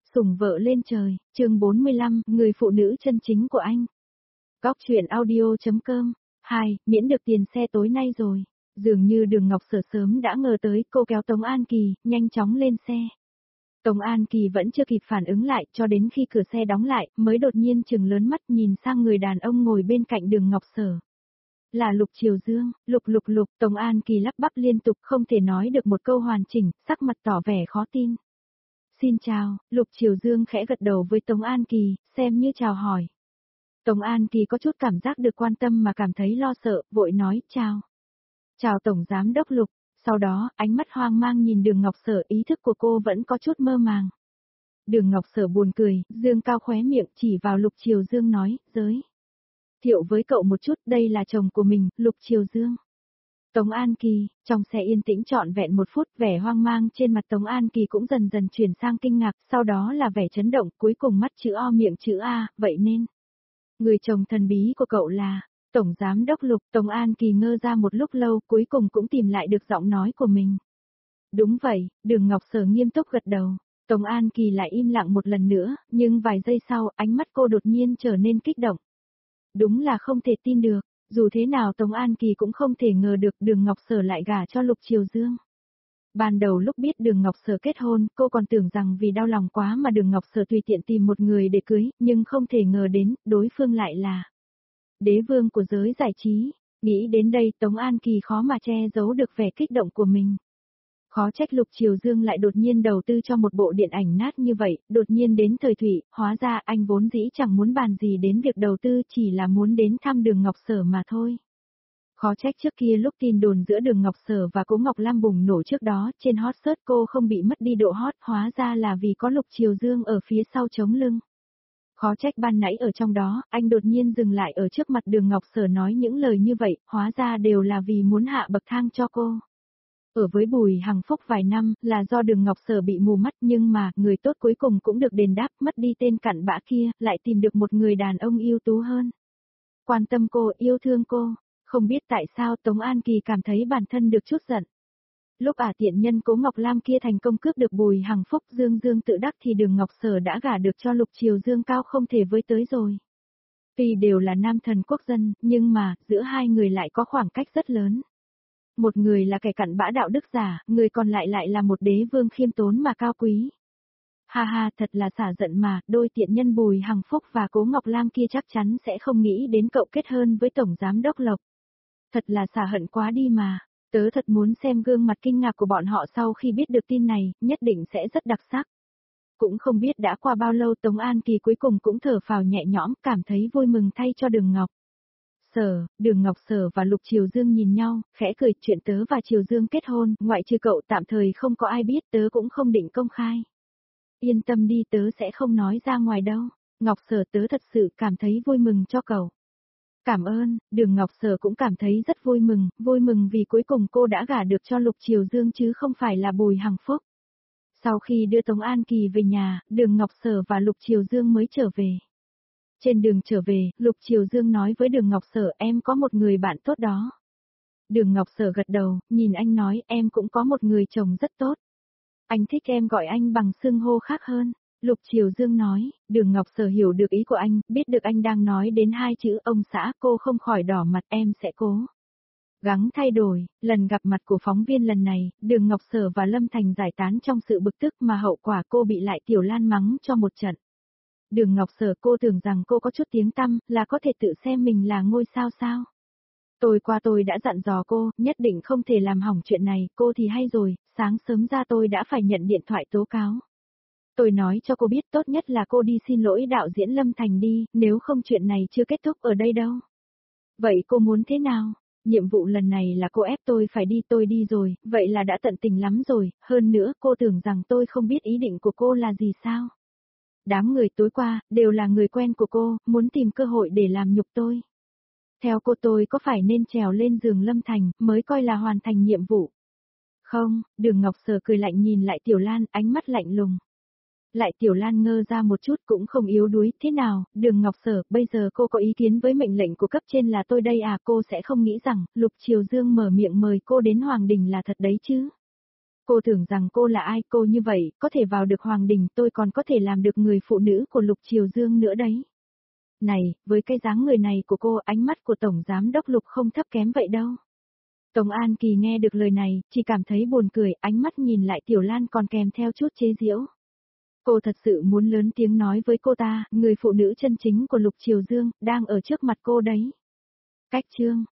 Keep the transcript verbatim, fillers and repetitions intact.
Sủng vợ lên trời, chương bốn mươi lăm, người phụ nữ chân chính của anh. Góc truyện audio.com. hai, miễn được tiền xe tối nay rồi. Dường như Đường Ngọc Sở sớm đã ngờ tới, cô kéo Tống An Kỳ, nhanh chóng lên xe. Tống An Kỳ vẫn chưa kịp phản ứng lại, cho đến khi cửa xe đóng lại, mới đột nhiên trừng lớn mắt nhìn sang người đàn ông ngồi bên cạnh Đường Ngọc Sở. Là Lục Triều Dương. Lục lục lục, Tống An Kỳ lắp bắp liên tục không thể nói được một câu hoàn chỉnh, sắc mặt tỏ vẻ khó tin. Xin chào, Lục Triều Dương khẽ gật đầu với Tống An Kỳ, xem như chào hỏi. Tống An Kỳ có chút cảm giác được quan tâm mà cảm thấy lo sợ, vội nói, chào. Chào Tổng Giám Đốc Lục, sau đó, ánh mắt hoang mang nhìn Đường Ngọc Sở, ý thức của cô vẫn có chút mơ màng. Đường Ngọc Sở buồn cười, dương cao khóe miệng chỉ vào Lục Triều Dương nói, giới thiệu với cậu một chút, đây là chồng của mình, Lục Triều Dương. Tống An Kỳ, trong xe yên tĩnh trọn vẹn một phút, vẻ hoang mang trên mặt Tống An Kỳ cũng dần dần chuyển sang kinh ngạc, sau đó là vẻ chấn động, cuối cùng mắt chữ O miệng chữ A, vậy nên. Người chồng thần bí của cậu là, Tổng Giám Đốc Lục. Tống An Kỳ ngơ ra một lúc lâu, cuối cùng cũng tìm lại được giọng nói của mình. Đúng vậy, Đường Ngọc Sở nghiêm túc gật đầu. Tống An Kỳ lại im lặng một lần nữa, nhưng vài giây sau, ánh mắt cô đột nhiên trở nên kích động. Đúng là không thể tin được. Dù thế nào Tống An Kỳ cũng không thể ngờ được Đường Ngọc Sở lại gả cho Lục Triều Dương. Ban đầu lúc biết Đường Ngọc Sở kết hôn, cô còn tưởng rằng vì đau lòng quá mà Đường Ngọc Sở tùy tiện tìm một người để cưới, nhưng không thể ngờ đến, đối phương lại là đế vương của giới giải trí. Nghĩ đến đây Tống An Kỳ khó mà che giấu được vẻ kích động của mình. Khó trách Lục Triều Dương lại đột nhiên đầu tư cho một bộ điện ảnh nát như vậy, đột nhiên đến thời thủy, hóa ra anh vốn dĩ chẳng muốn bàn gì đến việc đầu tư, chỉ là muốn đến thăm Đường Ngọc Sở mà thôi. Khó trách trước kia lúc tin đồn giữa Đường Ngọc Sở và Cố Ngọc Lam bùng nổ trước đó, trên hot search cô không bị mất đi độ hot, hóa ra là vì có Lục Triều Dương ở phía sau chống lưng. Khó trách ban nãy ở trong đó, anh đột nhiên dừng lại ở trước mặt Đường Ngọc Sở nói những lời như vậy, hóa ra đều là vì muốn hạ bậc thang cho cô. Ở với Bùi Hằng Phúc vài năm, là do Đường Ngọc Sở bị mù mắt, nhưng mà, người tốt cuối cùng cũng được đền đáp, mất đi tên cặn bã kia, lại tìm được một người đàn ông ưu tú hơn. Quan tâm cô, yêu thương cô. Không biết tại sao Tống An Kỳ cảm thấy bản thân được chút giận. Lúc ả tiện nhân Cố Ngọc Lam kia thành công cướp được Bùi Hằng Phúc, Dương Dương tự đắc thì Đường Ngọc Sở đã gả được cho Lục Triều Dương cao không thể với tới rồi. Tuy đều là nam thần quốc dân, nhưng mà, giữa hai người lại có khoảng cách rất lớn. Một người là kẻ cặn bã đạo đức giả, người còn lại lại là một đế vương khiêm tốn mà cao quý. Ha ha, thật là xả giận mà, đôi tiện nhân Bùi Hằng Phúc và Cố Ngọc Lam kia chắc chắn sẽ không nghĩ đến cậu kết hôn với Tổng Giám Đốc Lộc. Thật là xả hận quá đi mà, tớ thật muốn xem gương mặt kinh ngạc của bọn họ sau khi biết được tin này, nhất định sẽ rất đặc sắc. Cũng không biết đã qua bao lâu Tống An Kỳ cuối cùng cũng thở phào nhẹ nhõm, cảm thấy vui mừng thay cho Đường Ngọc Sở. Đường Ngọc Sở và Lục Triều Dương nhìn nhau, khẽ cười, chuyện tớ và Triều Dương kết hôn, ngoại trừ cậu tạm thời không có ai biết, tớ cũng không định công khai. Yên tâm đi, tớ sẽ không nói ra ngoài đâu. Ngọc Sở, tớ thật sự cảm thấy vui mừng cho cậu. Cảm ơn. Đường Ngọc Sở cũng cảm thấy rất vui mừng, vui mừng vì cuối cùng cô đã gả được cho Lục Triều Dương chứ không phải là Bùi Hằng Phúc. Sau khi đưa Tống An Kỳ về nhà, Đường Ngọc Sở và Lục Triều Dương mới trở về. Trên đường trở về, Lục Triều Dương nói với Đường Ngọc Sở, em có một người bạn tốt đó. Đường Ngọc Sở gật đầu, nhìn anh nói, em cũng có một người chồng rất tốt. Anh thích em gọi anh bằng xưng hô khác hơn. Lục Triều Dương nói. Đường Ngọc Sở hiểu được ý của anh, biết được anh đang nói đến hai chữ ông xã, cô không khỏi đỏ mặt, em sẽ cố gắng thay đổi. Lần gặp mặt của phóng viên lần này, Đường Ngọc Sở và Lâm Thành giải tán trong sự bực tức mà hậu quả cô bị lại Tiểu Lan mắng cho một trận. Đường Ngọc Sở, cô tưởng rằng cô có chút tiếng tăm, là có thể tự xem mình là ngôi sao sao. Tôi qua tôi đã dặn dò cô, nhất định không thể làm hỏng chuyện này, cô thì hay rồi, sáng sớm ra tôi đã phải nhận điện thoại tố cáo. Tôi nói cho cô biết tốt nhất là cô đi xin lỗi đạo diễn Lâm Thành đi, nếu không chuyện này chưa kết thúc ở đây đâu. Vậy cô muốn thế nào? Nhiệm vụ lần này là cô ép tôi phải đi, tôi đi rồi, vậy là đã tận tình lắm rồi, hơn nữa cô tưởng rằng tôi không biết ý định của cô là gì sao? Đám người tối qua, đều là người quen của cô, muốn tìm cơ hội để làm nhục tôi. Theo cô tôi có phải nên trèo lên giường Lâm Thành, mới coi là hoàn thành nhiệm vụ? Không, Đường Ngọc Sở cười lạnh nhìn lại Tiểu Lan, ánh mắt lạnh lùng. Lại Tiểu Lan ngơ ra một chút cũng không yếu đuối, thế nào, Đường Ngọc Sở, bây giờ cô có ý kiến với mệnh lệnh của cấp trên là tôi đây à, cô sẽ không nghĩ rằng, Lục Triều Dương mở miệng mời cô đến Hoàng Đình là thật đấy chứ. Cô tưởng rằng cô là ai, cô như vậy, có thể vào được hoàng đình, tôi còn có thể làm được người phụ nữ của Lục Triều Dương nữa đấy. Này, với cái dáng người này của cô, ánh mắt của Tổng Giám Đốc Lục không thấp kém vậy đâu. Tống An Kỳ nghe được lời này, chỉ cảm thấy buồn cười, ánh mắt nhìn lại Tiểu Lan còn kèm theo chút chế giễu. Cô thật sự muốn lớn tiếng nói với cô ta, người phụ nữ chân chính của Lục Triều Dương, đang ở trước mặt cô đấy. Cách chương